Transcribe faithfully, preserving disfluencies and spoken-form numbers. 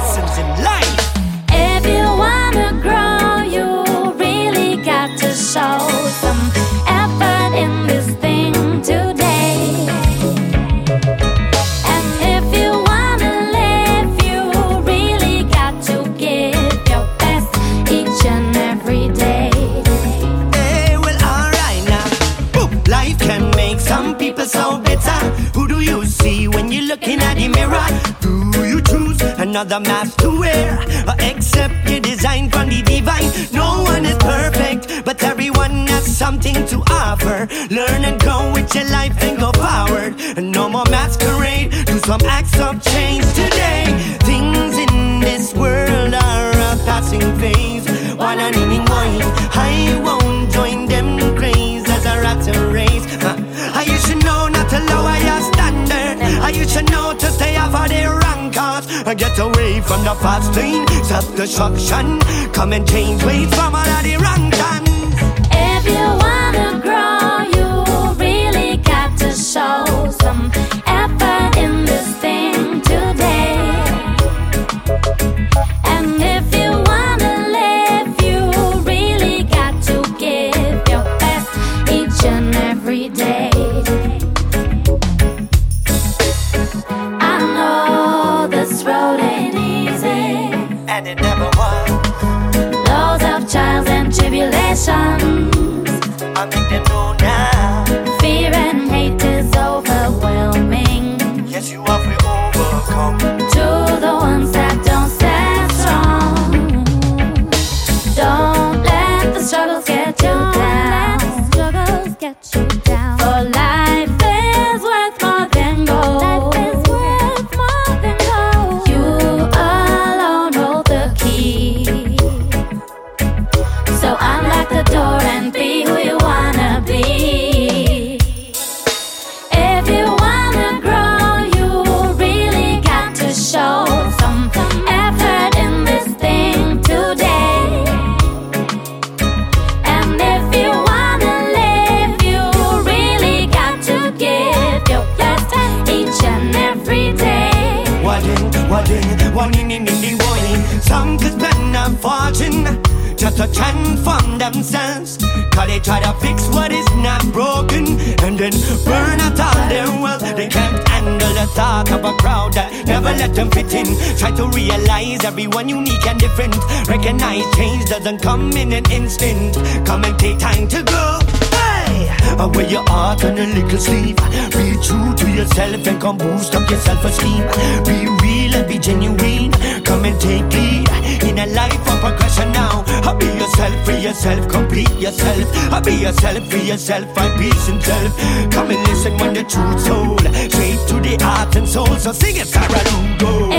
lessons in life. If you wanna grow, you really got to show some effort in this thing today. And if you wanna live, you really got to give your best each and every day. Hey, well, alright now. Ooh, life can make some people so bitter. Who do you see when you're looking at the mirror? Do you choose another mask to wear, or accept your design from the divine? No one is perfect, but everyone has something to offer. Learn and grow with your life and go forward. And no more masquerade, do some acts of change today. Things in this world are a passing phase. One and in one, I won't join them craze as a rat race. uh, You should know not to lower your standard. You should know to stay off of the wrong cause. Get away from the fast lane, self-destruction. Come and change ways from all of the wrong guns. If you wanna grow, you really got to show some effort in this thing today. And if you wanna live, you really got to give your best each and every day. I know this road ain't easy, And it never was. loads of trials and tribulations. I make them know now. Fear and hate is overwhelming. Yes, you have to overcome. To the ones that don't stand strong, don't let the struggles get you down. Struggles get you down. For life is worth more than gold. Life is worth more than gold. You alone hold the key. So unlock the door and be who you wanna be. If you wanna grow, you really got to show some effort in this thing today. And if you wanna live, you really got to give your best each and every day. What in, what in, what in, in, in, in, what in. Some could spend a fortune just to transform themselves. Cause they try to fix what is not broken and then burn out all their wealth. They can't handle the thought of a crowd that never let them fit in. Try to realize everyone unique and different. Recognize change doesn't come in an instant. Come and take time to go. Hey! Wear your heart on a little sleeve. Be true to yourself and come boost up your self-esteem. Be real and be genuine. Come and take lead in a life of progression now. Be yourself, free yourself, complete yourself. Be yourself, free yourself, find peace in self. Come and listen when the truth told. Straight to the heart and soul. So sing it, Sarah Lugo.